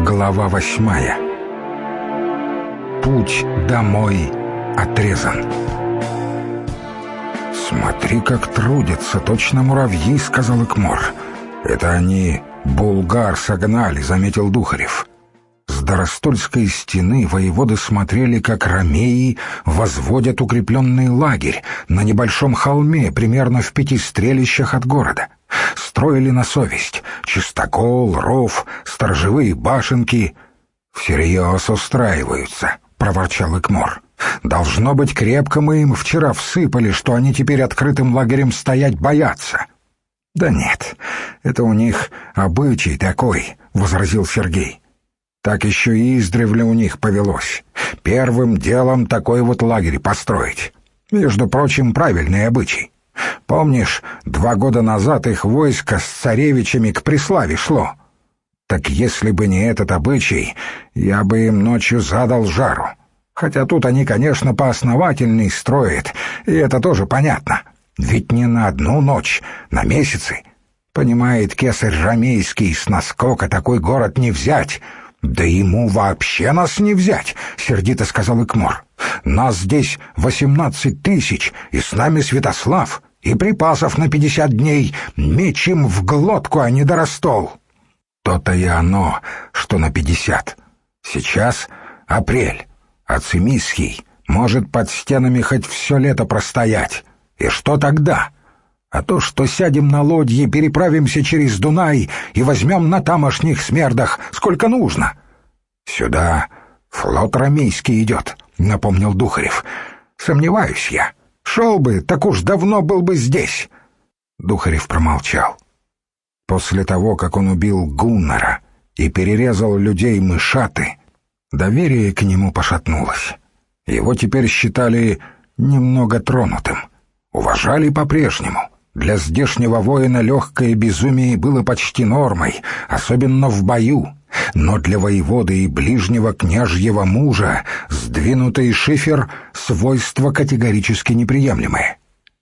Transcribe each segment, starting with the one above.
Глава 8. Путь домой отрезан. «Смотри, как трудятся, точно муравьи», — сказал Икмор. «Это они булгар согнали», — заметил Духарев. С Доростольской стены воеводы смотрели, как ромеи возводят укрепленный лагерь на небольшом холме, примерно в 5 стрелищах от города. Строили на совесть: чистокол, ров, сторожевые башенки. «Всерьез устраиваются», — проворчал Икмор. «Должно быть, крепко мы им вчера всыпали, что они теперь открытым лагерем стоять боятся». «Да нет, это у них обычай такой», — возразил Сергей. «Так еще и издревле у них повелось. Первым делом такой вот лагерь построить. Между прочим, правильный обычай. Помнишь, 2 года назад их войско с царевичами к Преславе шло? Так если бы не этот обычай, я бы им ночью задал жару. Хотя тут они, конечно, поосновательней строят, и это тоже понятно. Ведь не на одну ночь, на месяцы. Понимает кесарь ромейский, с наскока такой город не взять». «Да ему вообще нас не взять», — сердито сказал Икмор. «Нас здесь 18 тысяч, и с нами Святослав, и припасов на 50 дней. Меч им в глотку, а не Доростол». «То-то и оно, что на 50. Сейчас апрель, а Цимисхий может под стенами хоть все лето простоять. И что тогда? А то, что сядем на лодьи, переправимся через Дунай и возьмем на тамошних смердах сколько нужно». «Сюда флот ромейский идет», — напомнил Духарев. «Сомневаюсь я. Шел бы, так уж давно был бы здесь». Духарев промолчал. После того, как он убил Гуннара и перерезал людей Мышаты, доверие к нему пошатнулось. Его теперь считали немного тронутым. Уважали по-прежнему. Для здешнего воина легкое безумие было почти нормой, особенно в бою. Но для воеводы и ближнего княжьего мужа сдвинутый шифер — свойство категорически неприемлемое.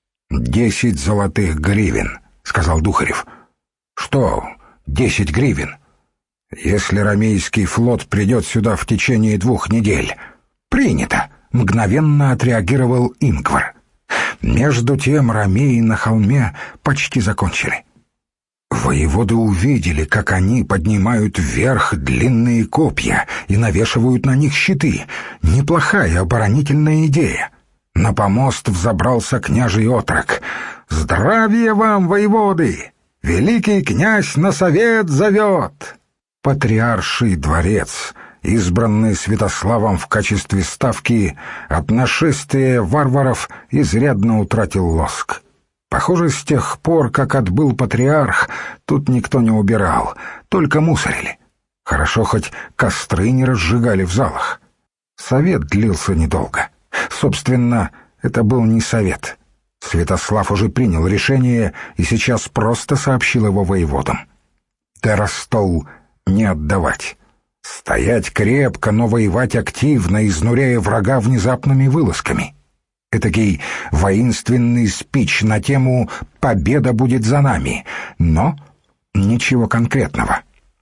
10 золотых гривен, — сказал Духарев. «Что 10 гривен? Если ромейский флот придет сюда в течение 2 недель». «Принято», — мгновенно отреагировал Ингвар. Между тем ромеи на холме почти закончили. Воеводы увидели, как они поднимают вверх длинные копья и навешивают на них щиты. Неплохая оборонительная идея. На помост взобрался княжий отрок. «Здравия вам, воеводы! Великий князь на совет зовет!» Патриарший дворец, избранный Святославом в качестве ставки, от нашествия варваров изрядно утратил лоск. Похоже, с тех пор, как отбыл патриарх, тут никто не убирал, только мусорили. Хорошо, хоть костры не разжигали в залах. Совет длился недолго. Собственно, это был не совет. Святослав уже принял решение и сейчас просто сообщил его воеводам. Доростол не отдавать. Стоять крепко, но воевать активно, изнуряя врага внезапными вылазками. Этакий воинственный спич на тему «Победа будет за нами», но ничего конкретного.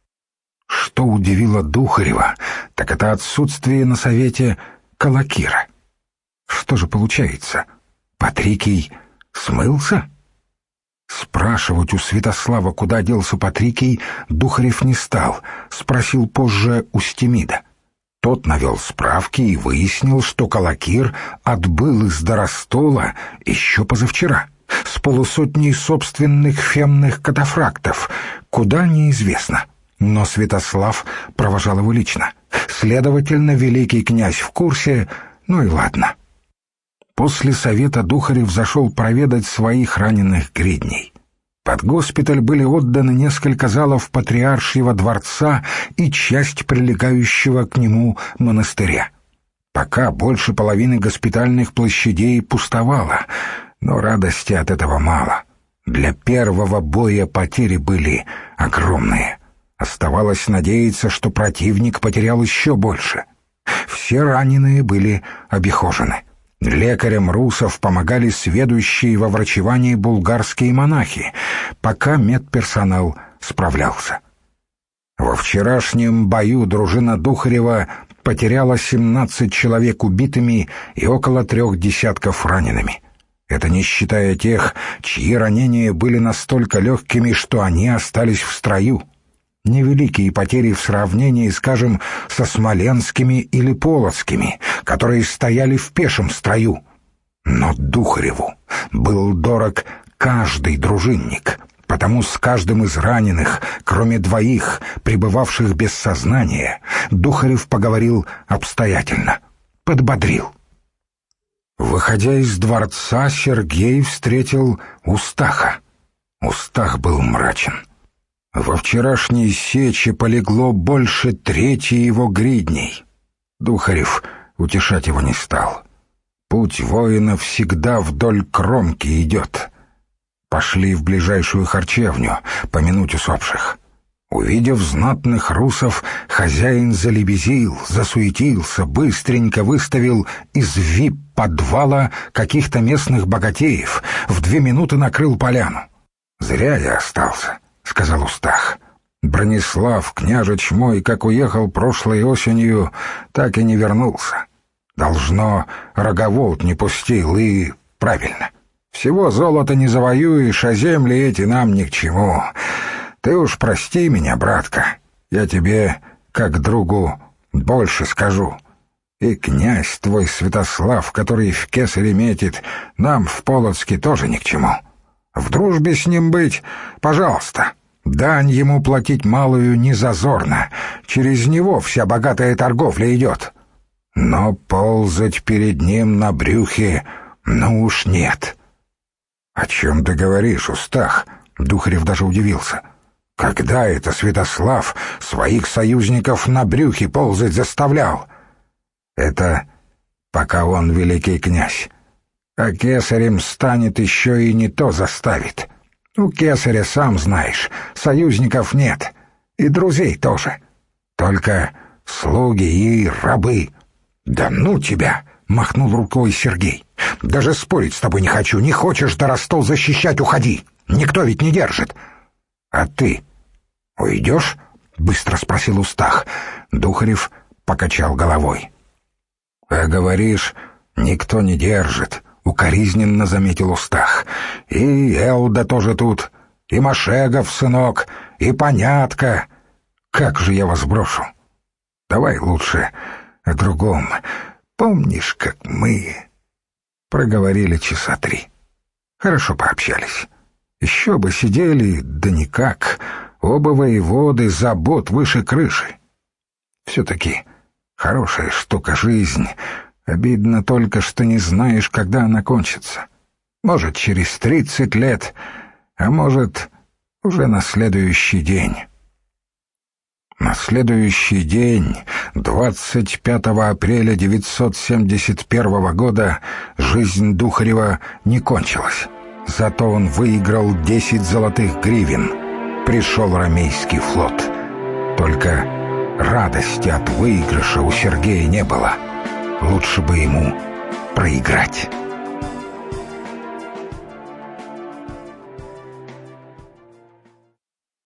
Что удивило Духарева, так это отсутствие на совете Калакира. Что же получается, Патрикий смылся? Спрашивать у Святослава, куда делся Патрикий, Духарев не стал, спросил позже у Стемида. Тот навел справки и выяснил, что Калакир отбыл из Доростола еще позавчера, с 50 собственных фемных катафрактов, куда неизвестно. Но Святослав провожал его лично. Следовательно, великий князь в курсе, ну и ладно. После совета Духарев зашел проведать своих раненых гридней. Под госпиталь были отданы несколько залов патриаршьего дворца и часть прилегающего к нему монастыря. Пока больше половины госпитальных площадей пустовало, но радости от этого мало. Для первого боя потери были огромные. Оставалось надеяться, что противник потерял еще больше. Все раненые были обихожены. Лекарям русов помогали сведущие во врачевании булгарские монахи, пока медперсонал справлялся. Во вчерашнем бою дружина Духарева потеряла 17 человек убитыми и около 3 десятков ранеными. Это не считая тех, чьи ранения были настолько легкими, что они остались в строю. Невеликие потери в сравнении, скажем, со смоленскими или полоцкими, которые стояли в пешем строю. Но Духареву был дорог каждый дружинник, потому с каждым из раненых, кроме 2, пребывавших без сознания, Духарев поговорил обстоятельно, подбодрил. Выходя из дворца, Сергей встретил Устаха. Устах был мрачен. Во вчерашней сече полегло больше 1/3 его гридней. Духарев утешать его не стал. Путь воина всегда вдоль кромки идет. Пошли в ближайшую харчевню помянуть усопших. Увидев знатных русов, хозяин залебезил, засуетился, быстренько выставил из вип-подвала каких-то местных богатеев, в 2 минуты накрыл поляну. «Зря я остался», — сказал Устах. «Бронислав, княжич мой, как уехал прошлой осенью, так и не вернулся. Должно, Роговолт не пустил, и правильно. Всего золота не завоюешь, а земли эти нам ни к чему. Ты уж прости меня, братка, я тебе, как другу, больше скажу. И князь твой Святослав, который в кесаре метит, нам в Полоцке тоже ни к чему. В дружбе с ним быть, пожалуйста. Дань ему платить малую не зазорно, через него вся богатая торговля идет. Но ползать перед ним на брюхе, ну уж нет». «О чем ты говоришь, Устах?» Духарев даже удивился. «Когда это Святослав своих союзников на брюхе ползать заставлял?» «Это пока он великий князь. А кесарем станет, еще и не то заставит. У кесаря, сам знаешь, союзников нет, и друзей тоже. Только слуги и рабы». «Да ну тебя!» — махнул рукой Сергей. «Даже спорить с тобой не хочу. Не хочешь Доростол защищать — уходи. Никто ведь не держит». «А ты уйдешь?» — быстро спросил Устах. Духарев покачал головой. «А говоришь, никто не держит», — укоризненно заметил Устах. «И Элда тоже тут, и Машегов, сынок, и Понятка. Как же я вас брошу? Давай лучше о другом. Помнишь, как мы...» Проговорили часа 3. Хорошо пообщались. Еще бы сидели, да никак. Оба воеводы, забот выше крыши. Все-таки хорошая штука жизнь. Обидно только, что не знаешь, когда она кончится. Может, через 30 лет, а может, уже на следующий день. На следующий день, 25 апреля 971 года, жизнь Духарева не кончилась. Зато он выиграл 10 золотых гривен. Пришел ромейский флот. Только радости от выигрыша у Сергея не было. Лучше бы ему проиграть.